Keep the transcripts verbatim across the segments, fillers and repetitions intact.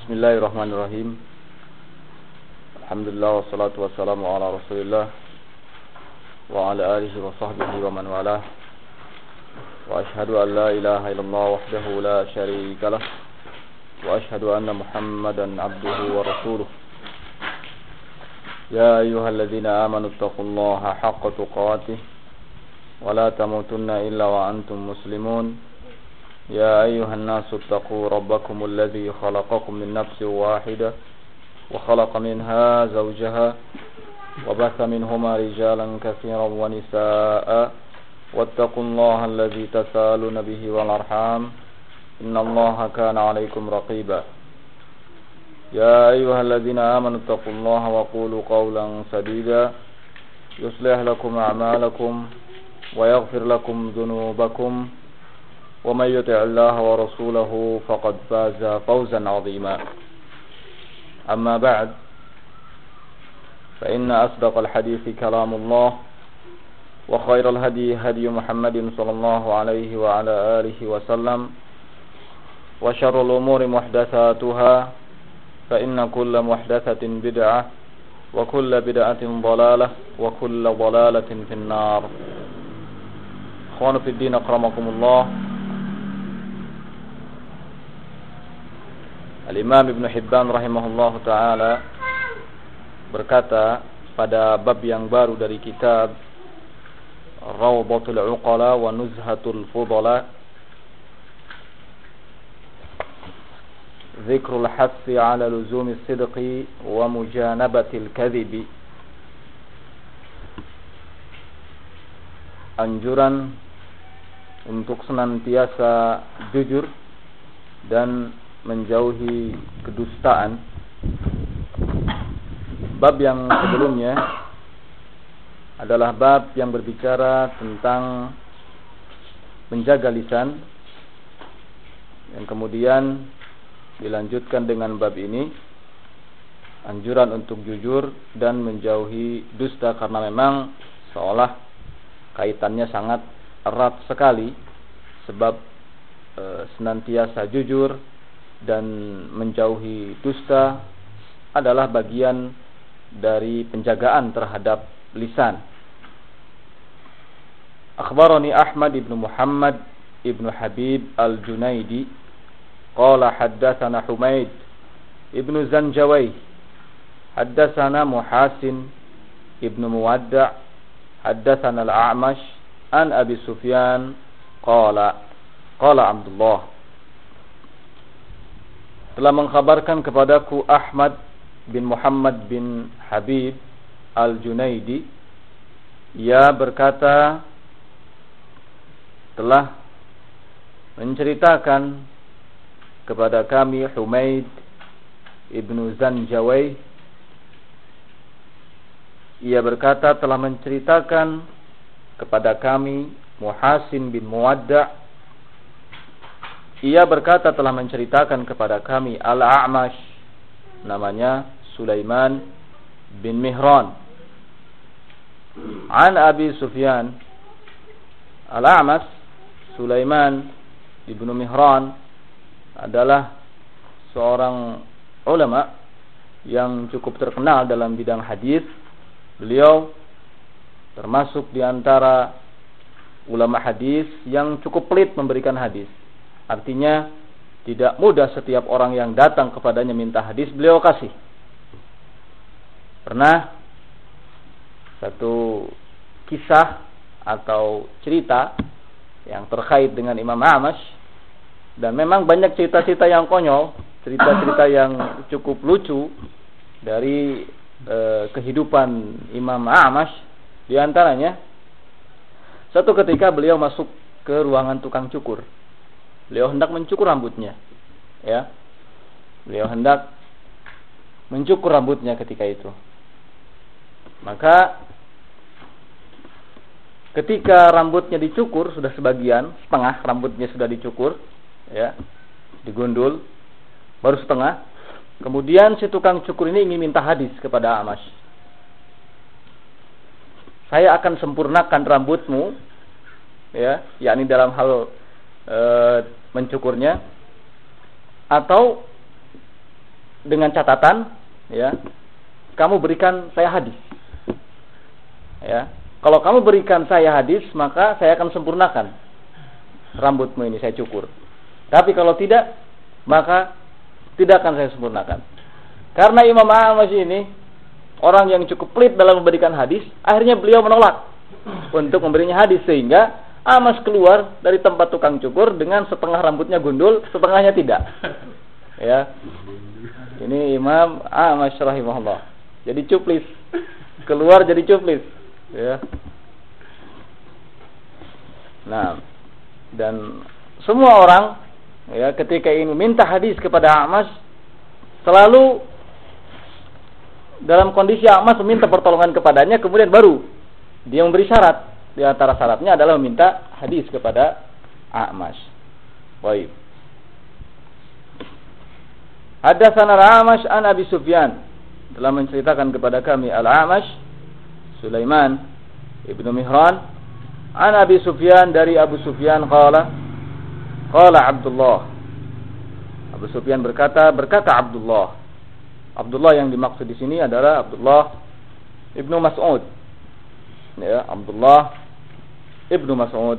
Bismillahirrahmanirrahim. Alhamdulillah wassalatu wassalamu ala Rasulillah wa ala alihi wa sahbihi wa man walah. Wa ashhadu an la ilaha illallah wahdahu la syarika lah wa ashhadu anna Muhammadan abduhu wa rasuluh. Ya ayyuhalladzina amanu taqullaha haqqa tuqatih wa la tamutunna illa wa antum muslimun. يا أيها الناس اتقوا ربكم الذي خلقكم من نفس واحدة وخلق منها زوجها وبث منهما رجالا كثيرا ونساء واتقوا الله الذي تساءلون به والأرحام إن الله كان عليكم رقيبا يا أيها الذين آمنوا اتقوا الله وقولوا قولا سديدا يصلح لكم أعمالكم ويغفر لكم ذنوبكم ومن يطع الله ورسوله فقد فاز فوزا عظيما أما بعد فإن أصدق الحديث كلام الله وخير الهدي هدي محمد صلى الله عليه وعلى آله وسلم وشر الأمور محدثاتها فإن كل محدثة بدعة وكل بدعة ضلالة وكل ضلالة في النار. إخواني في الدين أكرمكم الله. Al-Imam Ibn Hibban rahimahullah ta'ala berkata pada bab yang baru dari kitab Rawdatul Uqala wa Nuzhatul Fudala, Zikrul Hassi ala luzumi sidqi wa mujanabatil kadhibi, anjuran untuk senantiasa jujur dan menjauhi kedustaan. Bab yang sebelumnya adalah bab yang berbicara tentang menjaga lisan, yang kemudian dilanjutkan dengan bab ini, anjuran untuk jujur dan menjauhi dusta, karena memang seolah kaitannya sangat erat sekali, sebab e, senantiasa jujur dan menjauhi dusta adalah bagian dari penjagaan terhadap lisan. Akhbarani Ahmad ibn Muhammad ibn Habib al-Junaidi qala haddatsana Humaid ibn Zanjawai haddatsana Muhasin ibn Muwadda' haddatsana al-A'mash an Abi Sufyan qala qala Abdullah telah mengkhabarkan kepadaku Ahmad bin Muhammad bin Habib al-Junaidi, ia berkata telah menceritakan kepada kami Humaid ibnu Zanjawai, ia berkata telah menceritakan kepada kami Muhasin bin Muwadda', ia berkata telah menceritakan kepada kami Al-A'mash, namanya Sulaiman bin Mihran, an Abi Sufyan. Al-A'mash Sulaiman ibnu Mihran adalah seorang ulama yang cukup terkenal dalam bidang hadis. Beliau termasuk di antara ulama hadis yang cukup pelit memberikan hadis. Artinya tidak mudah setiap orang yang datang kepadanya minta hadis beliau kasih. Pernah satu kisah atau cerita yang terkait dengan Imam A'mash, dan memang banyak cerita-cerita yang konyol, cerita-cerita yang cukup lucu dari eh, kehidupan Imam A'mash. Di antaranya, satu ketika beliau masuk ke ruangan tukang cukur. Beliau hendak mencukur rambutnya, ya. Beliau hendak mencukur rambutnya ketika itu. Maka ketika rambutnya dicukur, sudah sebagian, setengah rambutnya sudah dicukur, ya, digundul, baru setengah. Kemudian si tukang cukur ini ingin minta hadis kepada A'mash. Saya akan sempurnakan rambutmu, ya, yakni dalam hal E, mencukurnya, atau dengan catatan, ya, kamu berikan saya hadis. Ya, kalau kamu berikan saya hadis, maka saya akan sempurnakan rambutmu ini, saya cukur. Tapi kalau tidak, maka tidak akan saya sempurnakan. Karena Imam A'mash ini orang yang cukup pelit dalam memberikan hadis, akhirnya beliau menolak untuk memberinya hadis, sehingga A'mash keluar dari tempat tukang cukur dengan setengah rambutnya gundul, setengahnya tidak. Ya, ini Imam A'mash rahimahullah. Jadi cuplis, keluar jadi cuplis. Ya. Nah, dan semua orang, ya, ketika ingin meminta hadis kepada A'mash, selalu dalam kondisi A'mash meminta pertolongan kepadanya, kemudian baru dia memberi syarat. Di antara syaratnya adalah meminta hadis kepada A'mash. Baik. Hadatsana A'mash an Abi Sufyan, telah menceritakan kepada kami Al-A'mash Sulaiman ibnu Mihran an Abi Sufyan, dari Abu Sufyan qala qala Abdullah. Abu Sufyan berkata, berkata Abdullah. Abdullah yang dimaksud di sini adalah Abdullah ibnu Mas'ud. Ya, Abdullah ibnu Mas'ud.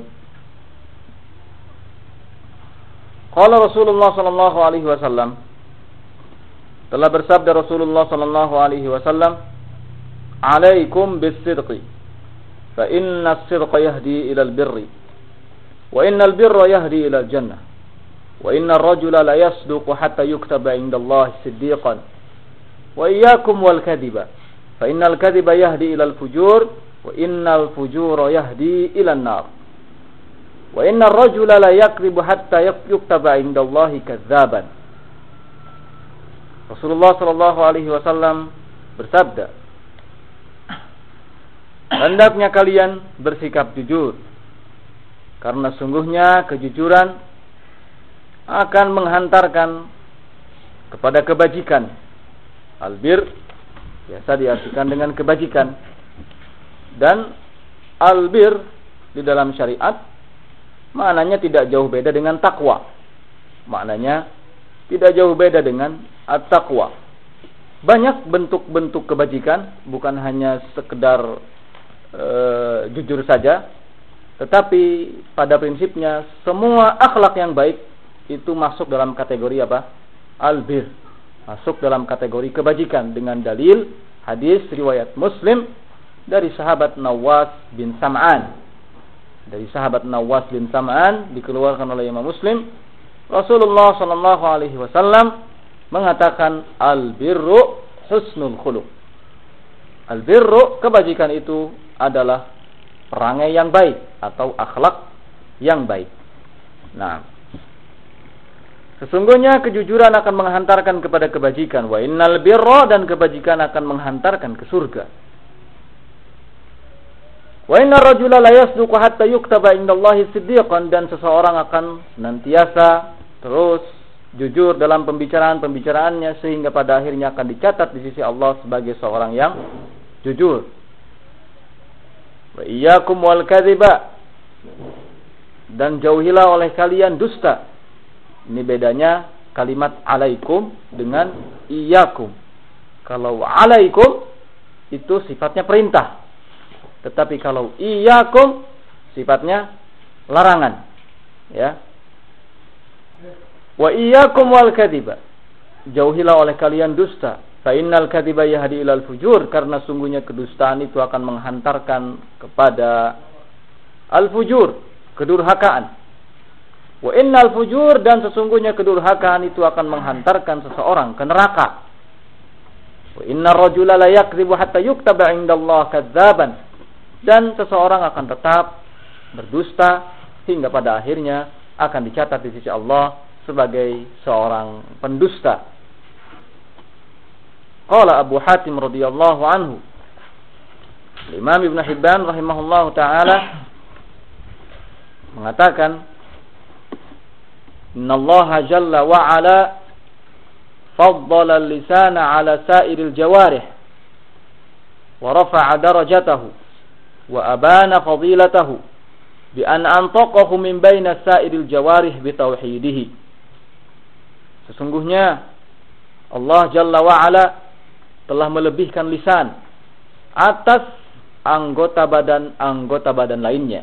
Qala Rasulullah sallallahu alaihi wasallam, telah bersabda Rasulullah sallallahu alaihi wasallam, "Alaikum bis-sidqi, fa inna as-sidqa yahdi ila al-birri, wa inna al-birra yahdi ila al-jannah, wa inna ar-rajula la yasduqu hatta yuktaba 'inda Allah siddiqan, wa iyyakum wal kadhiba, fa inna al-kadhiba yahdi ila al-fujur, wa inna al-fujura yahdi ila an-nar, wa inna ar-rajula la yakdhibu hatta yuktaba 'inda Allah kadzaban." Rasulullah sallallahu alaihi wasallam bersabda, hendaknya kalian bersikap jujur, karena sungguhnya kejujuran akan menghantarkan kepada kebajikan. Albir biasa diartikan dengan kebajikan, dan albir di dalam syariat maknanya tidak jauh beda dengan takwa. Maknanya tidak jauh beda dengan at-taqwa. Banyak bentuk-bentuk kebajikan, bukan hanya sekedar e, jujur saja, tetapi pada prinsipnya semua akhlak yang baik itu masuk dalam kategori apa? Albir. Masuk dalam kategori kebajikan dengan dalil hadis riwayat Muslim dari sahabat Nawas bin Sam'an. Dari sahabat Nawas bin Sam'an, dikeluarkan oleh Imam Muslim, Rasulullah sallallahu alaihi wasallam mengatakan, al-birru husnul khuluq. Al-birru, kebajikan itu adalah perangai yang baik atau akhlak yang baik. Nah, sesungguhnya kejujuran akan menghantarkan kepada kebajikan. Wa innal birra, dan kebajikan akan menghantarkan ke surga. Wa innar rajula la yasduqu hatta yuktaba indallahi siddiqan, dan seseorang akan senantiasa terus jujur dalam pembicaraan-pembicaraannya sehingga pada akhirnya akan dicatat di sisi Allah sebagai seorang yang jujur. Wa iyyakum wal kadhiba, dan jauhilah oleh kalian dusta. Ini bedanya kalimat alaikum dengan iyyakum. Kalau alaikum itu sifatnya perintah, tetapi kalau iyyakum sifatnya larangan. Ya. Wa iyyakum wal kadhiba, jauhilah oleh kalian dusta. Fa innal kadhiba yahdi ilal fujur, karena sungguhnya kedustaan itu akan menghantarkan kepada al-fujur, kedurhakaan. Wa innal fujur, dan sesungguhnya kedurhakaan itu akan menghantarkan seseorang ke neraka. Wa innar rajula la yakdzibu hatta yuktaba 'indallahi kadzaban, dan seseorang akan tetap berdusta hingga pada akhirnya akan dicatat di sisi Allah sebagai seorang pendusta. Qala Abu Hatim radhiyallahu anhu, Imam Ibn Hibban rahimahullahu taala mengatakan, innallaha jalla wa ala faddala al-lisana ala sa'iril jawarih wa rafa'a darajatahu wa abana fadilatahu bi an antaqahu min baina sa'iril jawarih bi tauhidihi. Sesungguhnya Allah Jalla wa'ala telah melebihkan lisan atas anggota badan-anggota badan lainnya.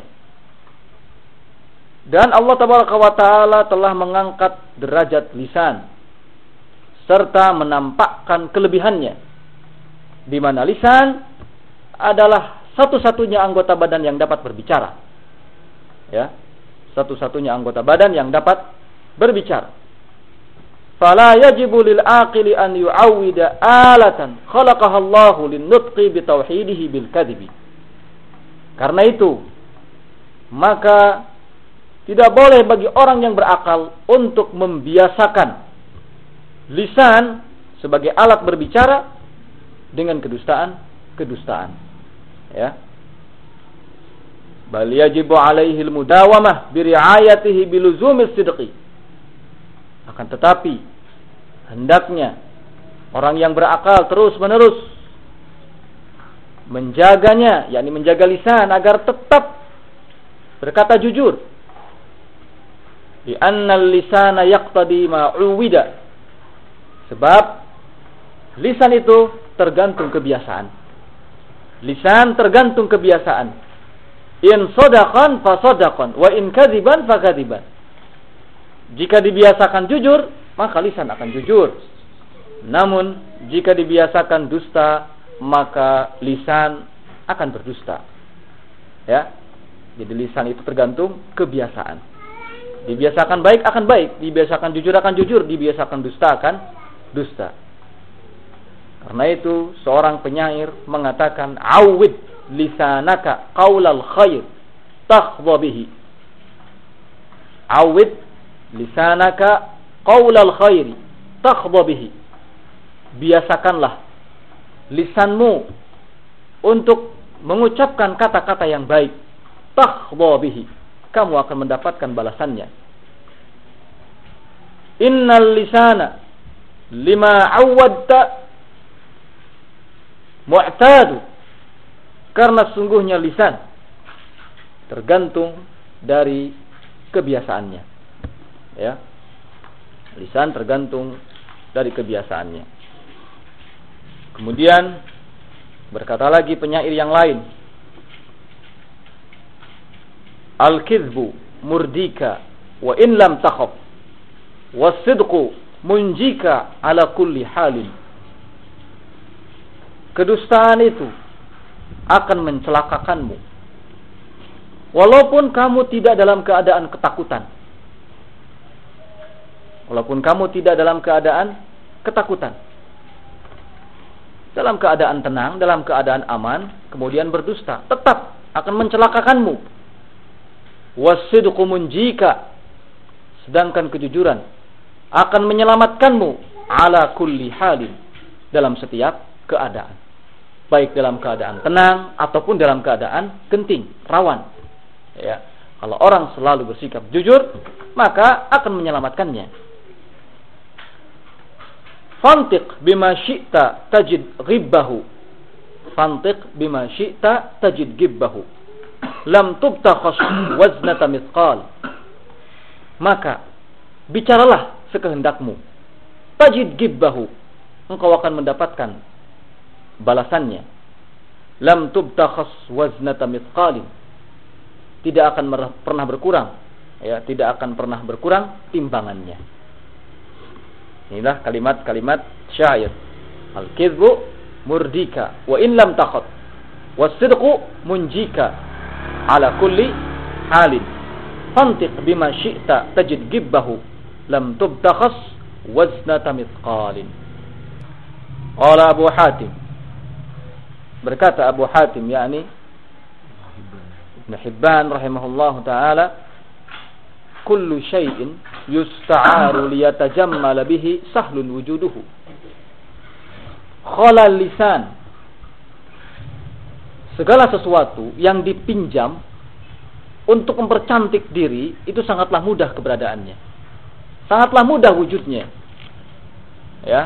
Dan Allah Tabaraka wa Ta'ala telah mengangkat derajat lisan serta menampakkan kelebihannya, di mana lisan adalah satu-satunya anggota badan yang dapat berbicara. Ya, satu-satunya anggota badan yang dapat berbicara. Fala yajibu lil aqili an yu'awwida alatan khalaqaha Allahu lin-nutqi bi tauhidihi bil kadhibi. Karena itu, maka tidak boleh bagi orang yang berakal untuk membiasakan lisan sebagai alat berbicara dengan kedustaan-kedustaan. Ya. Bal yajibu alaihi al-mudawamah bi ri'ayatihi bi luzumi sidqi. Akan tetapi hendaknya orang yang berakal terus-menerus menjaganya, yakni menjaga lisan agar tetap berkata jujur. Di annal lisana yaqtadi ma uwida. Sebab lisan itu tergantung kebiasaan. Lisan tergantung kebiasaan. In sadaqan fa sadaqan wa in kadziban fa kadziban. Jika dibiasakan jujur, maka lisan akan jujur. Namun jika dibiasakan dusta, maka lisan akan berdusta. Ya. Jadi lisan itu tergantung kebiasaan. Dibiasakan baik akan baik, dibiasakan jujur akan jujur, dibiasakan dusta akan dusta. Karena itu seorang penyair mengatakan, awid lisanaka qaulal khair takhdha bihi. Awid lisanaka qaulal khairi takhdha bihi. Biasakanlah lisanmu untuk mengucapkan kata-kata yang baik. Takhdha bihi. Kamu akan mendapatkan balasannya. Innal lisana lima awadta mu'tadu. Karena sungguhnya lisan tergantung dari kebiasaannya. Ya. Lisan tergantung dari kebiasaannya. Kemudian berkata lagi penyair yang lain, al-kizbu murdika wa in lam takhaf was-sidqu munjika ala kulli halin. Kedustaan itu akan mencelakakanmu walaupun kamu tidak dalam keadaan ketakutan. Walaupun kamu tidak dalam keadaan ketakutan. Dalam keadaan tenang, dalam keadaan aman, kemudian berdusta, tetap akan mencelakakanmu. Was-sidqu munjika, sedangkan kejujuran akan menyelamatkanmu ala kulli halin, dalam setiap keadaan. Baik dalam keadaan tenang ataupun dalam keadaan genting, rawan. Ya, kalau orang selalu bersikap jujur, maka akan menyelamatkannya. Fantiq bima syi'ta tajid ghibbahu. Fantiq bima syi'ta tajid ghibbahu. Lam tubtakhas waznata mithqal. Maka bicaralah sekehendakmu. Tajid ghibbahu. Engkau akan mendapatkan balasannya. Lam tubtakhas waznata mithqalin. Tidak akan pernah berkurang, ya, tidak akan pernah berkurang timbangannya. Inilah kalimat-kalimat syair. Al-kizbu murdika wa in lam takhat was-sidqu munjika ala kulli halin. Fantiq bima syi'ta tajid gibbahu lam tubtakhas waznata mithqalin. Qala Abu Hatim, berkata Abu Hatim, yakni Ibn Hibban rahimahullahu ta'ala, kullu syai'in yusta'aru liyatajammal bihi sahlun wujuduhu. Khala lisan. Segala sesuatu yang dipinjam untuk mempercantik diri itu sangatlah mudah keberadaannya. Sangatlah mudah wujudnya. Ya.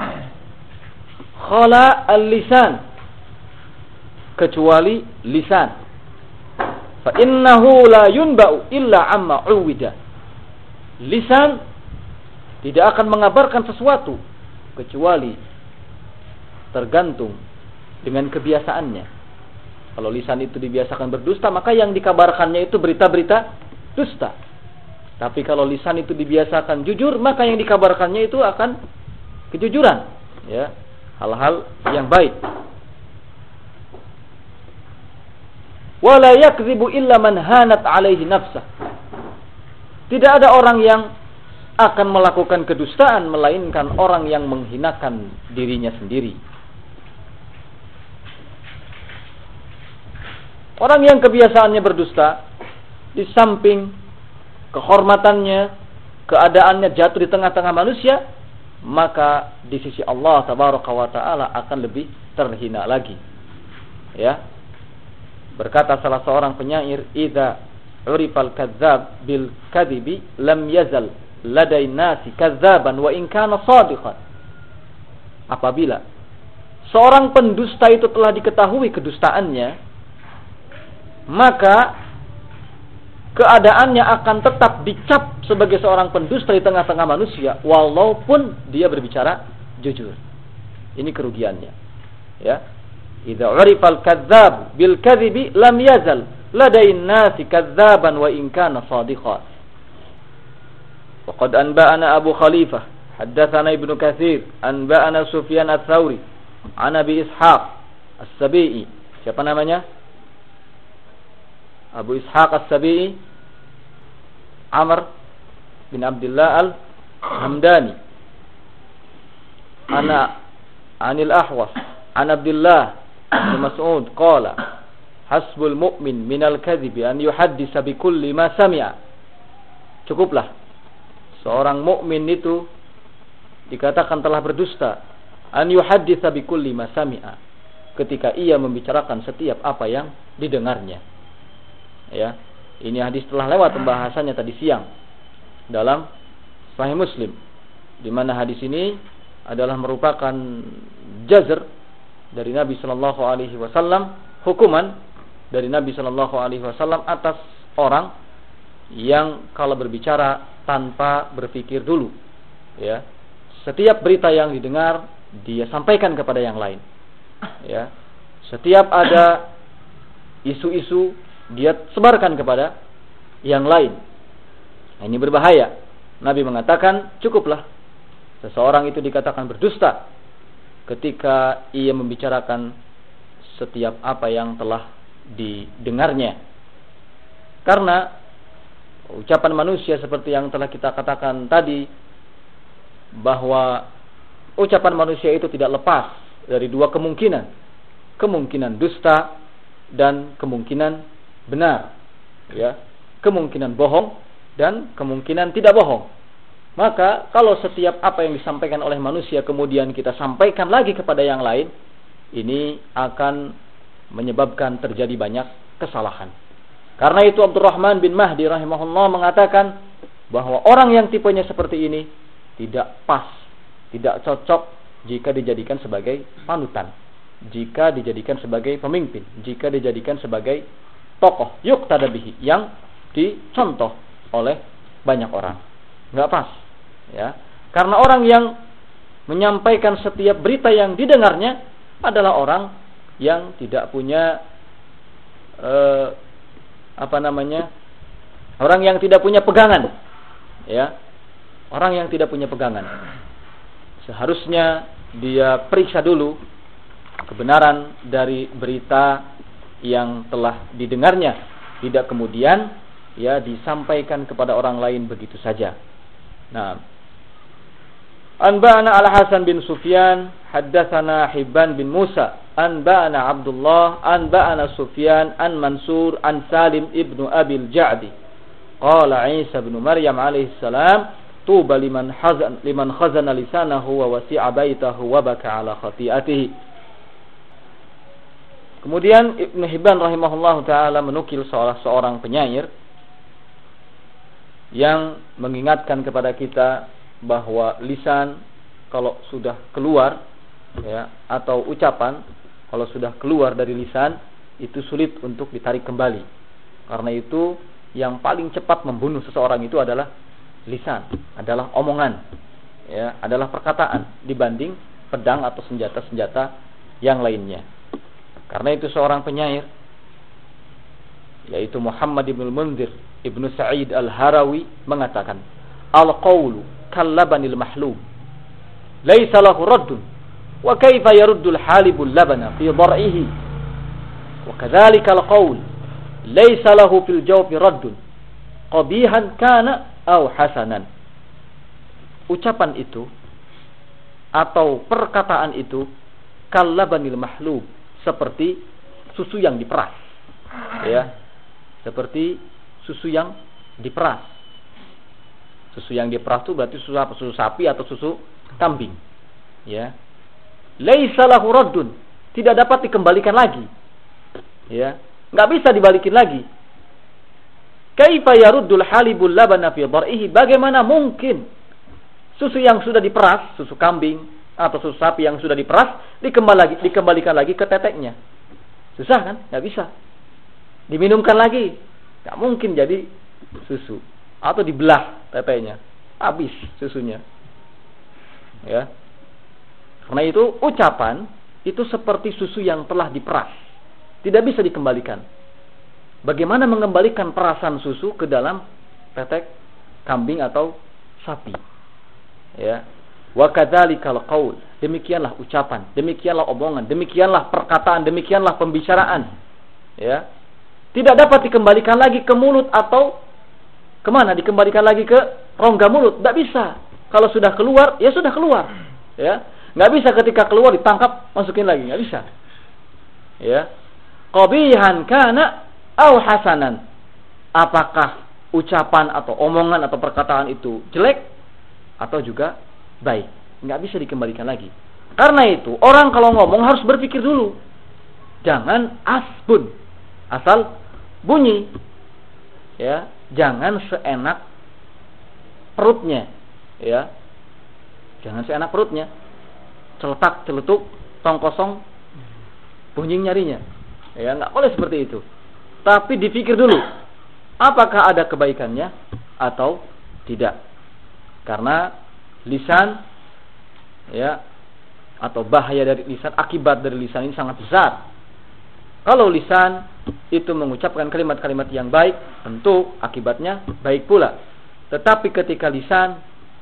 Khala al-lisan, kecuali lisan. Fa innahu la yunba'u illa amma uwida. Lisan tidak akan mengabarkan sesuatu kecuali tergantung dengan kebiasaannya. Kalau lisan itu dibiasakan berdusta, maka yang dikabarkannya itu berita-berita dusta. Tapi kalau lisan itu dibiasakan jujur, maka yang dikabarkannya itu akan kejujuran, ya, hal-hal yang baik. Wala yakdzibu illa man hanat alaihi nafsah. Tidak ada orang yang akan melakukan kedustaan melainkan orang yang menghinakan dirinya sendiri. Orang yang kebiasaannya berdusta, di samping kehormatannya, keadaannya jatuh di tengah-tengah manusia, maka di sisi Allah tabaraka wa taala akan lebih terhina lagi. Ya. Berkata salah seorang penyair, "Idza urifal kadzdzab bil kadzibi lam yazal ladai nasi kadzaban wa in kana shadiqan." Apabila seorang pendusta itu telah diketahui kedustaannya, maka keadaannya akan tetap dicap sebagai seorang pendusta di tengah-tengah manusia walaupun dia berbicara jujur. Ini kerugiannya. Ya. Idza urifal kadzdzab bil kadzibi lam yazal ladain nasi kadzaban wa in kana shadiqan. Wa qad anba'ana Abu Khalifah haddatsana Ibnu Katsir anba'ana Sufyan ats-Tsauri an Abi Ishaq As-Sabi'i. Siapa namanya? Abu Ishaq As-Sabi'i Amr bin Abdullah Al-Hamdani. Ana Anil Ahwas an Abdullah bin Mas'ud qala hasbul mu'min minal kadhibi an yuhaddisa bi kulli ma sami'a. Cukuplah seorang mukmin itu dikatakan telah berdusta an yuhaddisa bi kulli ma sami'a, ketika ia membicarakan setiap apa yang didengarnya. Ya, ini hadis telah lewat pembahasannya tadi siang dalam Sahih Muslim, di mana hadis ini adalah merupakan jazr dari Nabi sallallahu alaihi wasallam, hukuman dari Nabi sallallahu alaihi wasallam atas orang yang kalau berbicara tanpa berpikir dulu. Ya, setiap berita yang didengar dia sampaikan kepada yang lain. Ya, setiap ada isu-isu dia sebarkan kepada yang lain. Nah, ini berbahaya. Nabi mengatakan cukuplah seseorang itu dikatakan berdusta ketika ia membicarakan setiap apa yang telah didengarnya. Karena ucapan manusia seperti yang telah kita katakan tadi, bahwa ucapan manusia itu tidak lepas dari dua kemungkinan. Kemungkinan dusta dan kemungkinan benar, ya, kemungkinan bohong dan kemungkinan tidak bohong. Maka kalau setiap apa yang disampaikan oleh manusia kemudian kita sampaikan lagi kepada yang lain, ini akan menyebabkan terjadi banyak kesalahan. Karena itu Abdurrahman bin Mahdi rahimahullah mengatakan bahwa orang yang tipenya seperti ini tidak pas, tidak cocok jika dijadikan sebagai panutan, jika dijadikan sebagai pemimpin, jika dijadikan sebagai tokoh yuqtada bihi, yang dicontoh oleh banyak orang. Enggak pas, ya. Karena orang yang menyampaikan setiap berita yang didengarnya adalah orang yang tidak punya eh, apa namanya? Orang yang tidak punya pegangan. Ya. Orang yang tidak punya pegangan. Seharusnya dia periksa dulu kebenaran dari berita yang telah didengarnya, tidak kemudian ya disampaikan kepada orang lain begitu saja. Nah, anba'ana Al-Hasan bin Sufyan haddatsana Hibban bin Musa anba'ana Abdullah anba'ana Sufyan an Mansur an Salim ibnu Abil Ja'di qala Isa bin Maryam alaihi salam tuba liman hazan liman khazana lisanahu wa wasi'a baitahu wa baka ala khati'atihi. Kemudian Ibnu Hibban rahimahullahu taala menukil seorang seorang penyair yang mengingatkan kepada kita bahwa lisan kalau sudah keluar, ya, atau ucapan kalau sudah keluar dari lisan itu sulit untuk ditarik kembali. Karena itu yang paling cepat membunuh seseorang itu adalah lisan, adalah omongan. ya, adalah perkataan dibanding pedang atau senjata-senjata yang lainnya. Karena itu seorang penyair yaitu Muhammad ibn al-Munzir ibnu Sa'id al-Harawi mengatakan, al-qawlu kallabanil mahlub laisa lahu raddun wa kaifa yaruddu al-halibul labana fi dhar'ihi wa kadzalika al-qawl laisa lahu fil jawfi raddun qabihan kana aw hasanan. Ucapan itu atau perkataan itu kallabanil mahlub, seperti susu yang diperas, ya, seperti susu yang diperas. Susu yang diperas itu berarti susu apa? Susu sapi atau susu kambing, ya. Laisa lahu raddun, tidak dapat dikembalikan lagi, ya, nggak bisa dibalikin lagi. Kaifa yaruddul halibul labana fi dhar'ihi, bagaimana mungkin susu yang sudah diperas, susu kambing atau susu sapi yang sudah diperas dikembali lagi, dikembalikan lagi ke teteknya? Susah kan? Nggak bisa. Diminumkan lagi, nggak mungkin jadi susu. Atau dibelah teteknya, habis susunya. Ya. Karena itu ucapan itu seperti susu yang telah diperas, tidak bisa dikembalikan. Bagaimana mengembalikan perasan susu ke dalam tetek kambing atau sapi? Ya, wa kadzalikal qaul, demikianlah ucapan, demikianlah omongan, demikianlah perkataan, demikianlah pembicaraan, ya, tidak dapat dikembalikan lagi ke mulut atau kemana? Dikembalikan lagi ke rongga mulut, tidak bisa. Kalau sudah keluar, ya sudah keluar, ya, nggak bisa ketika keluar ditangkap masukin lagi, nggak bisa, ya. Qabihan kana au hasanan, apakah ucapan atau omongan atau perkataan itu jelek atau juga baik, nggak bisa dikembalikan lagi. Karena itu orang kalau ngomong harus berpikir dulu, jangan asbun, asal bunyi, ya, jangan seenak perutnya, ya, jangan seenak perutnya, celetak celetuk tong kosong bunyi nyarinya, ya, nggak boleh seperti itu. Tapi dipikir dulu, apakah ada kebaikannya atau tidak. Karena lisan, ya, atau bahaya dari lisan, akibat dari lisan ini sangat besar. Kalau lisan itu mengucapkan kalimat-kalimat yang baik, tentu akibatnya baik pula. Tetapi ketika lisan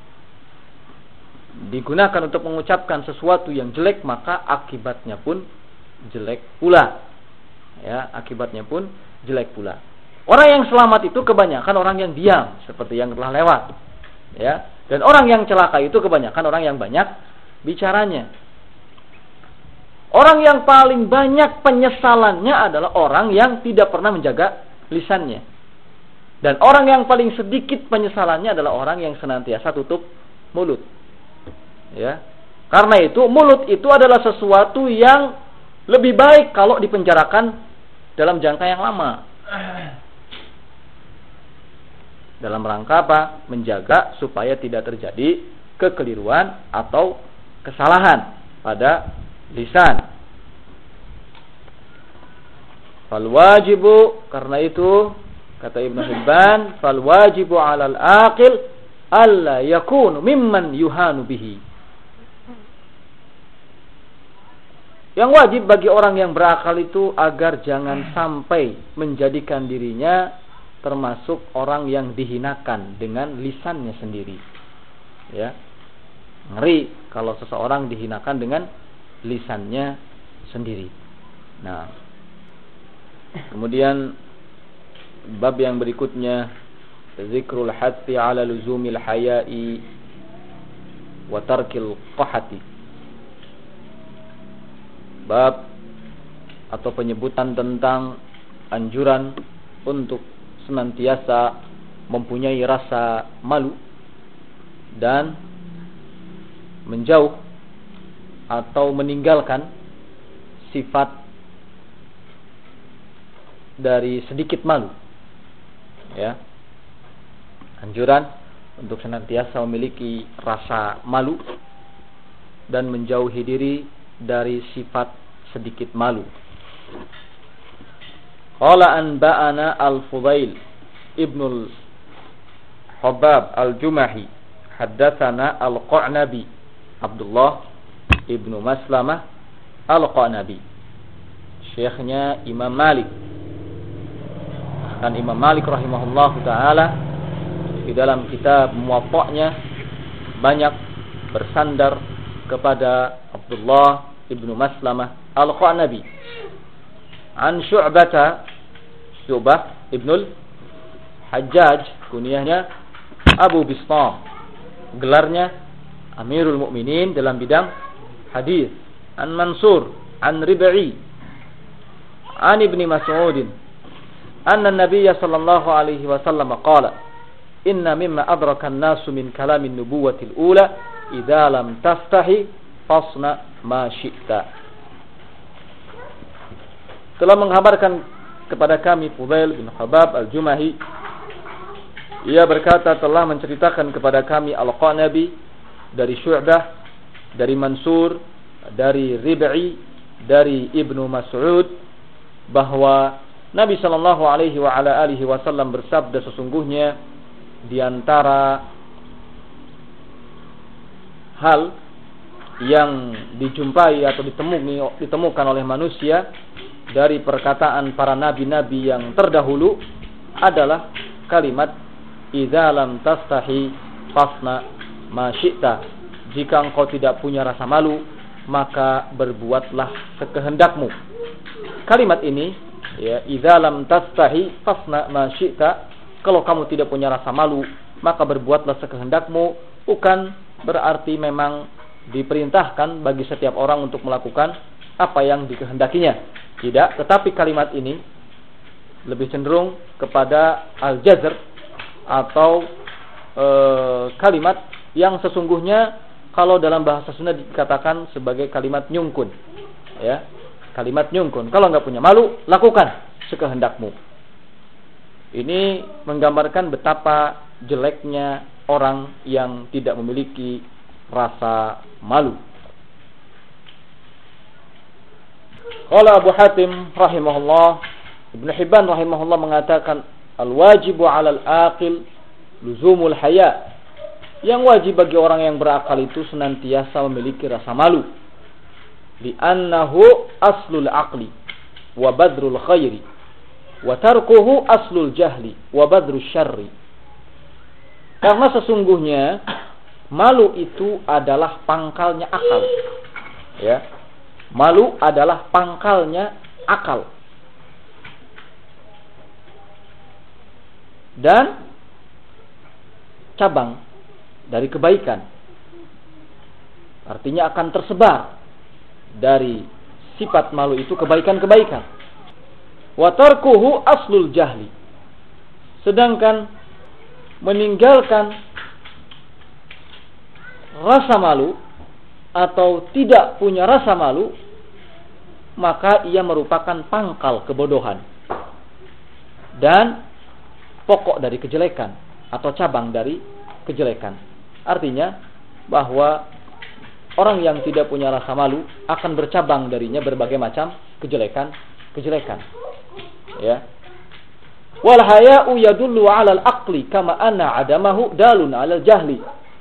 digunakan untuk mengucapkan sesuatu yang jelek, maka akibatnya pun jelek pula. Ya, akibatnya pun jelek pula. Orang yang selamat itu kebanyakan orang yang diam, seperti yang telah lewat, ya. Dan orang yang celaka itu kebanyakan orang yang banyak bicaranya. Orang yang paling banyak penyesalannya adalah orang yang tidak pernah menjaga lisannya. Dan orang yang paling sedikit penyesalannya adalah orang yang senantiasa tutup mulut. Ya. Karena itu mulut itu adalah sesuatu yang lebih baik kalau dipenjarakan dalam jangka yang lama. Dalam rangka apa? Menjaga supaya tidak terjadi kekeliruan atau kesalahan pada lisan. Fal wajibu, karena itu kata Ibnu Hibban, fal wajibu 'alal aqil alla yakunu mimman yuhanu bihi. Yang wajib bagi orang yang berakal itu agar jangan sampai menjadikan dirinya termasuk orang yang dihinakan dengan lisannya sendiri. Ya. Ngeri kalau seseorang dihinakan dengan lisannya sendiri. Nah, kemudian bab yang berikutnya, zikrul hatti ala luzumil haya'i wa tarkil qahati. Bab atau penyebutan tentang anjuran untuk senantiasa mempunyai rasa malu dan menjauh atau meninggalkan sifat dari sedikit malu. Ya. Anjuran untuk senantiasa memiliki rasa malu dan menjauhi diri dari sifat sedikit malu. Qala anba'ana al-Fudail ibnul Habab al-Jumahi haddatsana Al-Qa'nabi, Abdullah ibnu Maslamah Al-Qa'nabi, syekhnya Imam Malik. Dan Imam Malik rahimahullahu taala di dalam kitab Muwatta'nya banyak bersandar kepada Abdullah ibnu Maslamah Al-Qa'nabi. An Syu'bata, Syu'bah ibnul Hajjaj, kunyahnya Abu Bistam, gelarnya Amirul Mukminin dalam bidang hadis. An Mansur an Rib'i an Ibni Mas'ud anna an-nabiyya sallallahu alaihi wasallam qala inna mimma adraka an-nasu min kalamin nubuwwatil ula idza lam taftahi fasna ma syi'ta. Telah menghabarkan kepada kami Fudail bin Habab Al-Jumahi, ia berkata telah menceritakan kepada kami Al-Qa'nabi dari Syu'bah, dari Mansur, dari Rib'i, dari Ibnu Mas'ud, bahwa Nabi sallallahu alaihi wa ala alihi wasallam bersabda, sesungguhnya di antara hal yang dijumpai atau ditemui, ditemukan oleh manusia dari perkataan para nabi-nabi yang terdahulu adalah kalimat idza lam tastahi fasna ma syi'ta. Jika engkau tidak punya rasa malu, maka berbuatlah sekehendakmu. Kalimat ini, ya, idza lam tastahi fasna ma syi'ta, kalau kamu tidak punya rasa malu, maka berbuatlah sekehendakmu, bukan berarti memang diperintahkan bagi setiap orang untuk melakukan apa yang dikehendakinya. Tidak, tetapi kalimat ini lebih cenderung kepada al-jazr atau e, kalimat yang sesungguhnya kalau dalam bahasa Sunda dikatakan sebagai kalimat nyungkun, ya, kalimat nyungkun. Kalau nggak punya malu, lakukan sekehendakmu. Ini menggambarkan betapa jeleknya orang yang tidak memiliki rasa malu. Qala Abu Hatim rahimahullah, Ibnu Hibban rahimahullah mengatakan al-wajibu 'alal aqil luzumul haya. Yang wajib bagi orang yang berakal itu senantiasa memiliki rasa malu. Li'annahu aslul aqli wa badrul khairi wa tarkuhu aslul jahli wa badrul syarri. Karena sesungguhnya malu itu adalah pangkalnya akal. Ya. Malu adalah pangkalnya akal. Dan cabang dari kebaikan. Artinya akan tersebar dari sifat malu itu kebaikan-kebaikan. Wa tarkuhu aslul jahli. Sedangkan meninggalkan rasa malu atau tidak punya rasa malu, maka ia merupakan pangkal kebodohan dan pokok dari kejelekan atau cabang dari kejelekan. Artinya bahwa orang yang tidak punya rasa malu akan bercabang darinya berbagai macam kejelekan-kejelekan. Ya. Wal haya'u yadullu 'alal aqli kama anna 'adamahu dalun 'alal jahli.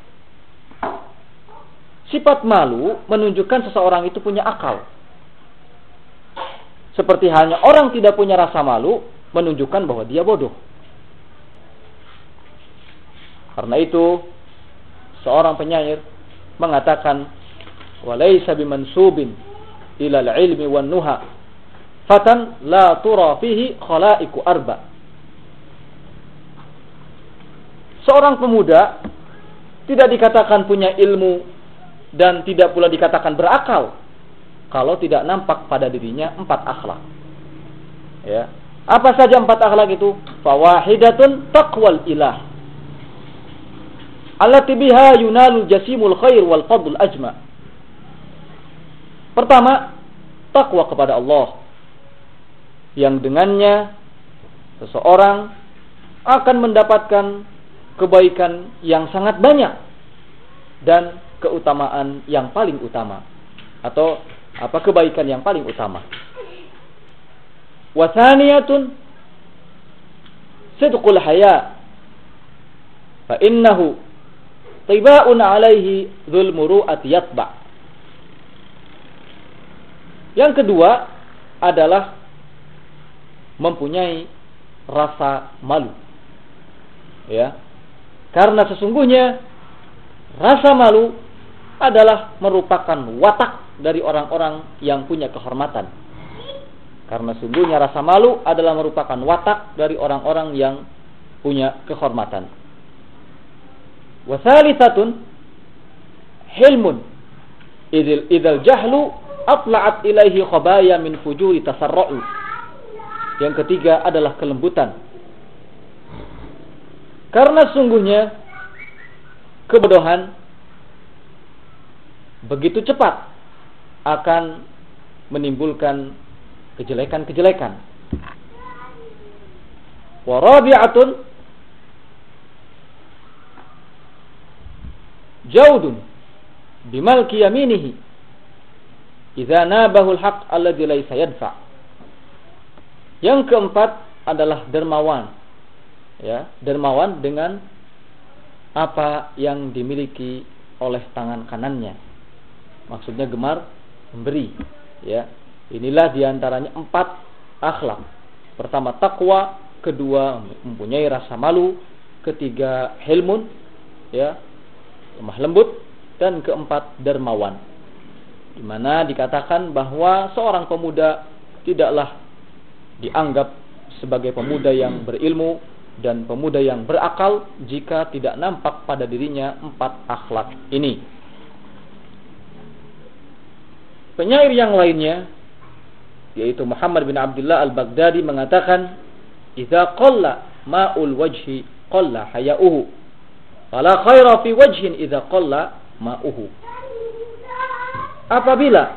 Sifat malu menunjukkan seseorang itu punya akal. Seperti halnya orang tidak punya rasa malu menunjukkan bahwa dia bodoh. Karena itu seorang penyair mengatakan walaysa bimansubin ilal ilmi wan nuha fatan la tura fihi khalaiqu arba. Seorang pemuda tidak dikatakan punya ilmu dan tidak pula dikatakan berakal kalau tidak nampak pada dirinya empat akhlak. Ya. Apa saja empat akhlak itu? Fawahidatun taqwal ilah, allati biha yunalu jasimul khair wal fadl ajma. Pertama, takwa kepada Allah, yang dengannya seseorang akan mendapatkan kebaikan yang sangat banyak dan keutamaan yang paling utama, atau apa kebaikan yang paling utama. Wa thaniyatun sidqul haya, fa innahu tibaun alaihi dzul muru'ati yatba. Yang kedua adalah mempunyai rasa malu. Ya. Karena sesungguhnya rasa malu adalah merupakan watak dari orang-orang yang punya kehormatan. Karena sesungguhnya rasa malu adalah merupakan watak dari orang-orang yang punya kehormatan. Wa thalitsatun hilmun idzal idzal jahlu atla'at ilaihi khabaya min fujuri tasarru'u. Yang ketiga adalah kelembutan. Karena sungguhnya kebodohan begitu cepat akan menimbulkan kejelekan-kejelekan. Wa rabi'atun jaudun bimalki yaminihi idza nabahu al-haq alladzi laysa yadfa. Yang keempat adalah dermawan. Ya, dermawan dengan apa yang dimiliki oleh tangan kanannya. Maksudnya gemar memberi, ya. Inilah diantaranya empat akhlak. Pertama takwa, kedua mempunyai rasa malu, ketiga hilmun, ya, lemah lembut, dan keempat dermawan. Di mana dikatakan bahwa seorang pemuda tidaklah dianggap sebagai pemuda yang berilmu dan pemuda yang berakal jika tidak nampak pada dirinya empat akhlak ini. Penyair yang lainnya yaitu Muhammad bin Abdullah al-Baghdadi mengatakan, "Idza qalla ma'ul wajhi qalla haya'uhu, fala khaira fi wajhin idza qalla ma'uhu." Apabila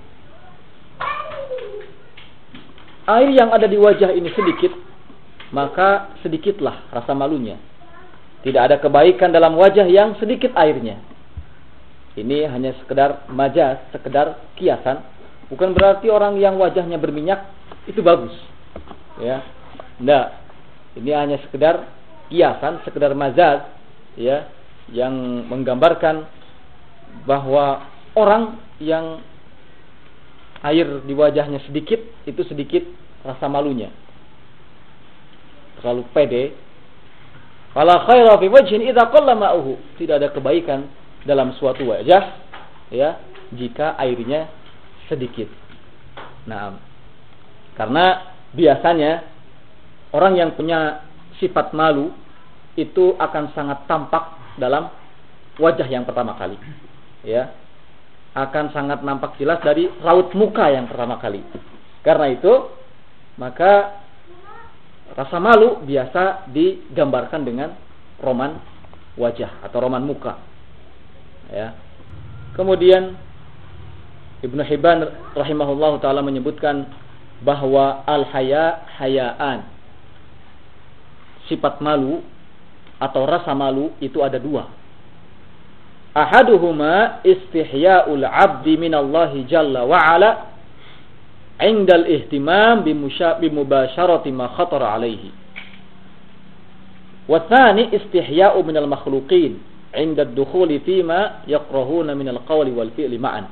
air yang ada di wajah ini sedikit, maka sedikitlah rasa malunya. Tidak ada kebaikan dalam wajah yang sedikit airnya. Ini hanya sekedar majaz, sekedar kiasan. Bukan berarti orang yang wajahnya berminyak itu bagus. Ya. Enggak. Ini hanya sekedar kiasan, sekedar majaz, ya, yang menggambarkan bahwa orang yang air di wajahnya sedikit, itu sedikit rasa malunya. Terlalu pede. Fala khaira fi wajhin idza qalla ma'uhu. Tidak ada kebaikan dalam suatu wajah, ya, jika airnya sedikit. Nah, karena biasanya orang yang punya sifat malu itu akan sangat tampak dalam wajah yang pertama kali, ya, akan sangat nampak jelas dari raut muka yang pertama kali. Karena itu, maka rasa malu biasa digambarkan dengan roman wajah atau roman muka. Ya. Kemudian Ibnu Hibban rahimahullahu taala menyebutkan bahwa al-haya hayaan. Sifat malu atau rasa malu itu ada dua. Ahaduhuma istihya'ul 'abdi minallahi jalla wa 'ala 'inda al-ihtimam bimubasharati ma khatara 'alaihi. Wa tsani istihya'u minal makhluqin 'inda ad-dukhuli fima yakrahuna minal qawli wal fi'li ma'an.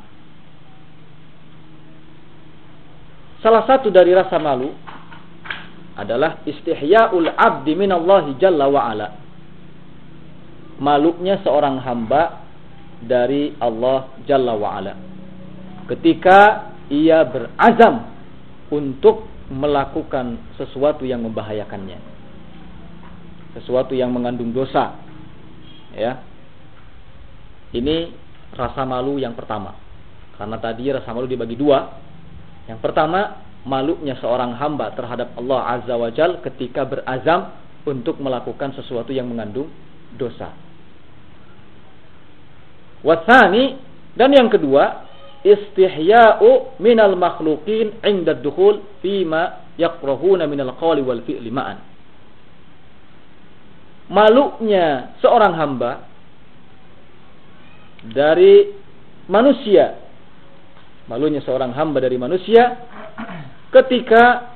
Salah satu dari rasa malu adalah istihya'ul 'abdi minallahi jalla wa 'ala. Malunya seorang hamba dari Allah jalla wa 'ala ketika ia berazam untuk melakukan sesuatu yang membahayakannya, sesuatu yang mengandung dosa. Ya. Ini rasa malu yang pertama. Karena tadi rasa malu dibagi dua. Yang pertama, malunya seorang hamba terhadap Allah Azza wa Jal ketika berazam untuk melakukan sesuatu yang mengandung dosa. Watsani, dan yang kedua, istihya'u minal makhluqin 'inda ad-dukhul fima yakrahuna minal qawli wal fi'li ma'an. Malunya seorang hamba dari manusia, malunya seorang hamba dari manusia ketika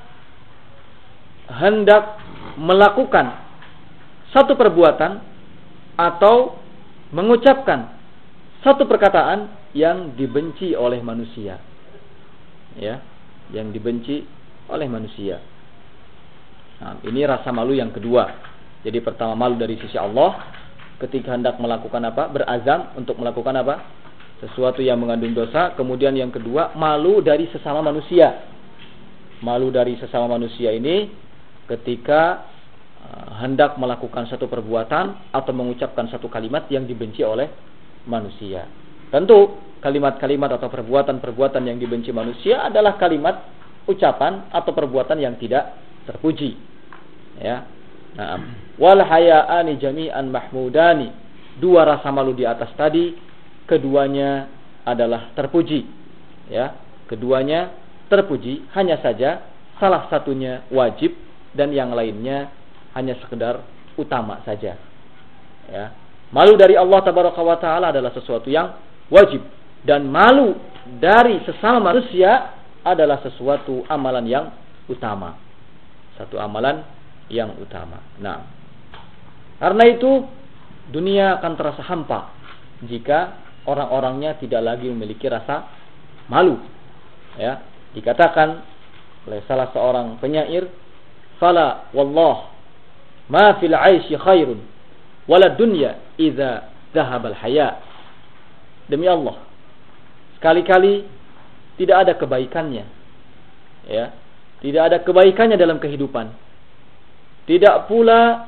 hendak melakukan satu perbuatan atau mengucapkan satu perkataan yang dibenci oleh manusia. Ya, yang dibenci oleh manusia. Nah, ini rasa malu yang kedua. Jadi pertama malu dari sisi Allah ketika hendak melakukan apa? Berazam untuk melakukan apa? Sesuatu yang mengandung dosa. Kemudian yang kedua, malu dari sesama manusia. Malu dari sesama manusia ini ketika uh, hendak melakukan satu perbuatan atau mengucapkan satu kalimat yang dibenci oleh manusia. Tentu kalimat-kalimat atau perbuatan-perbuatan yang dibenci manusia adalah kalimat, ucapan atau perbuatan yang tidak terpuji. Ya. Nah, wal haya'ani jami'an mahmudani. Dua rasa malu di atas tadi, keduanya adalah terpuji. Ya, keduanya terpuji, hanya saja salah satunya wajib dan yang lainnya hanya sekedar utama saja. Ya. Malu dari Allah tabaraka wa taala adalah sesuatu yang wajib, dan malu dari sesama manusia adalah sesuatu amalan yang utama. Satu amalan yang utama. Nah, karena itu dunia akan terasa hampa jika orang-orangnya tidak lagi memiliki rasa malu. Ya, dikatakan oleh salah seorang penyair, "Fala wallah ma fil 'aishi khairun wala dunya idza dhahabal haya." Demi Allah, sekali-kali tidak ada kebaikannya. Ya, tidak ada kebaikannya dalam kehidupan. Tidak pula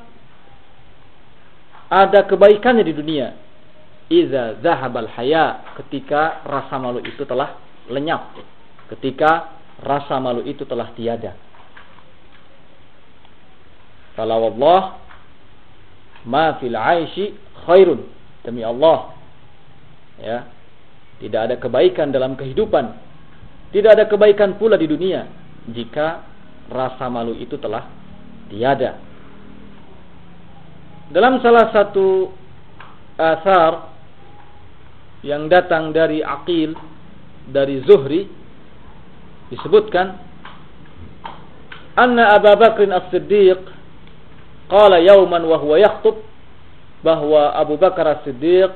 ada kebaikannya di dunia idza dhahabal haya, ketika rasa malu itu telah lenyap, ketika rasa malu itu telah tiada. Fala wallah ma fil 'aishi khairun. Demi Allah, ya, tidak ada kebaikan dalam kehidupan, tidak ada kebaikan pula di dunia jika rasa malu itu telah tiada. Dalam salah satu asar yang datang dari Aqil, dari Zuhri, disebutkan anna Abu Bakr As-Siddiq qala yawman wa huwa yakhthub, bahwa Abu Bakar As-Siddiq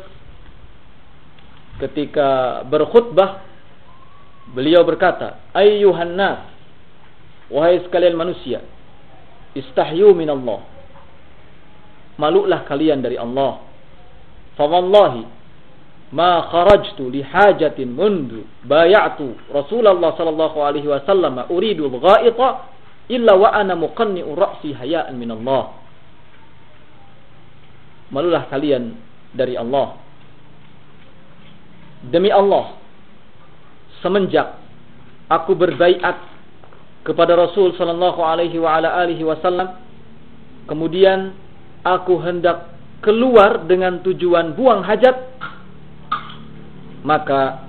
ketika berkhutbah beliau berkata, ayyuhan nas, wahai sekalian manusia, istahyu minallah, malulah kalian dari Allah. Fa wallahi ma kharajtu li hajatin mundu bay'atu Rasulullah sallallahu alaihi wasallam uridu al-gha'ita illa wa ana muqanni'u ra'si haya'an minallah. Malulah kalian dari Allah. Demi Allah, semenjak aku berbaiat kepada Rasul sallallahu alaihi wa ala alihi wasallam, kemudian aku hendak keluar dengan tujuan buang hajat, maka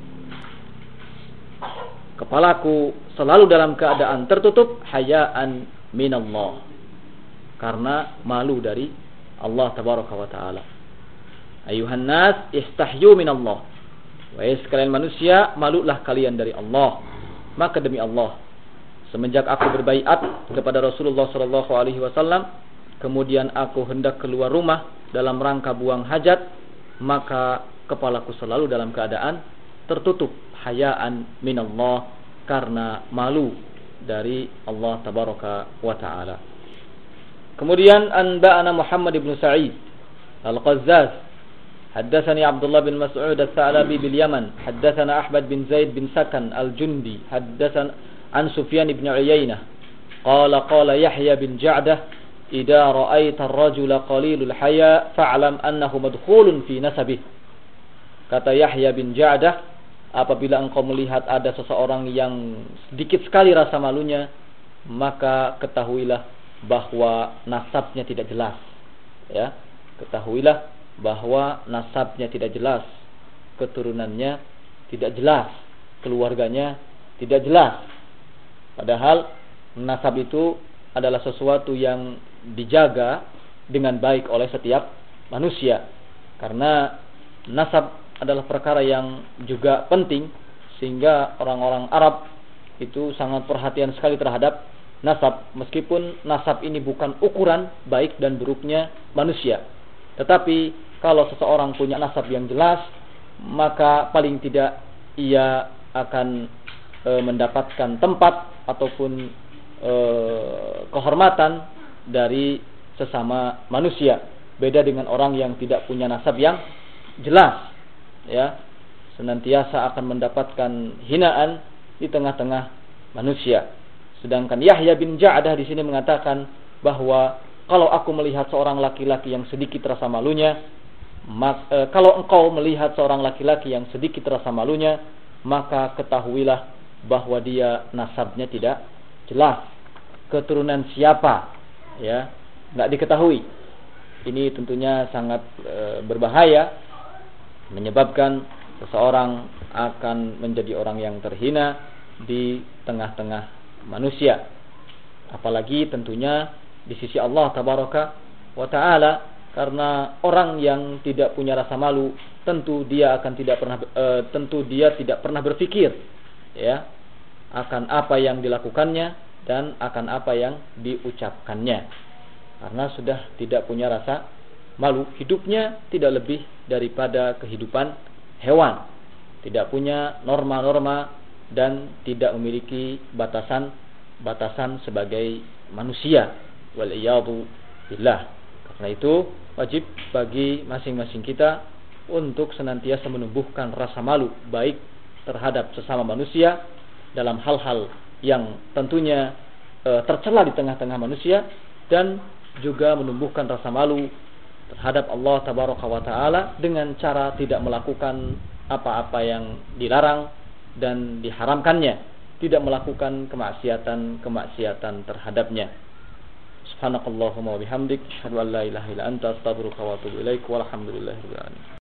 kepalaku selalu dalam keadaan tertutup, hayaan minallah, karena malu dari Allah tabaraka wa taala. Ayuhan nas istahyu minallah, wahai sekalian manusia, malulah kalian dari Allah. Maka demi Allah, semenjak aku berbaiat kepada Rasulullah sallallahu alaihi wasallam, kemudian aku hendak keluar rumah dalam rangka buang hajat, maka kepalaku selalu dalam keadaan tertutup, hayaan minallah, karena malu dari Allah tabaraka wa taala. Kemudian anba'ana Muhammad ibn Sa'id Al-Qazzaz, haddatsani Abdullah bin Mas'ud Al-Tha'labi bil Yaman, haddatsana Ahmad bin Zaid bin Sakan Al-Jundi, haddatsana an Sufyan ibn Uyainah qala qala Yahya bin Ja'dah, idza ra'aita ar-rajula qalilul haya fa'lam annahu madkhulun fi nasabih. Kata Yahya bin Ja'dah, apabila engkau melihat ada seseorang yang sedikit sekali rasa malunya, maka ketahuilah bahwa nasabnya tidak jelas. Ya, ketahuilah bahwa nasabnya tidak jelas, keturunannya tidak jelas, keluarganya tidak jelas. Padahal nasab itu adalah sesuatu yang dijaga dengan baik oleh setiap manusia, karena nasab adalah perkara yang juga penting, sehingga orang-orang Arab itu sangat perhatian sekali terhadap nasab, meskipun nasab ini bukan ukuran baik dan buruknya manusia. Tetapi kalau seseorang punya nasab yang jelas, maka paling tidak ia akan e, mendapatkan tempat ataupun e, kehormatan dari sesama manusia. Beda dengan orang yang tidak punya nasab yang jelas, ya, senantiasa akan mendapatkan hinaan di tengah-tengah manusia. Sedangkan Yahya bin Ja'dah di sini mengatakan bahwa kalau aku melihat seorang laki-laki yang sedikit rasa malunya, mak, e, kalau engkau melihat seorang laki-laki yang sedikit rasa malunya, maka ketahuilah bahwa dia nasabnya tidak jelas. Keturunan siapa, ya, nggak diketahui. Ini tentunya sangat e, berbahaya, menyebabkan seseorang akan menjadi orang yang terhina di tengah-tengah manusia. Apalagi tentunya di sisi Allah tabaraka wa ta'ala, karena orang yang tidak punya rasa malu tentu dia akan tidak pernah e, tentu dia tidak pernah berpikir, ya, akan apa yang dilakukannya dan akan apa yang diucapkannya. Karena sudah tidak punya rasa malu, hidupnya tidak lebih daripada kehidupan hewan, tidak punya norma-norma dan tidak memiliki batasan-batasan sebagai manusia. Waliyadu billah. Karena itu wajib bagi masing-masing kita untuk senantiasa menumbuhkan rasa malu, baik terhadap sesama manusia dalam hal-hal yang tentunya e, tercela di tengah-tengah manusia, dan juga menumbuhkan rasa malu terhadap Allah tabaraka wa ta'ala dengan cara tidak melakukan apa-apa yang dilarang dan diharamkannya, tidak melakukan kemaksiatan-kemaksiatan terhadapnya. Subhanakallahumma wa bihamdik, asyhadu an la ilaha illa anta, astaghfiruka wa atubu ilaik, walhamdulillahirabbil alamin.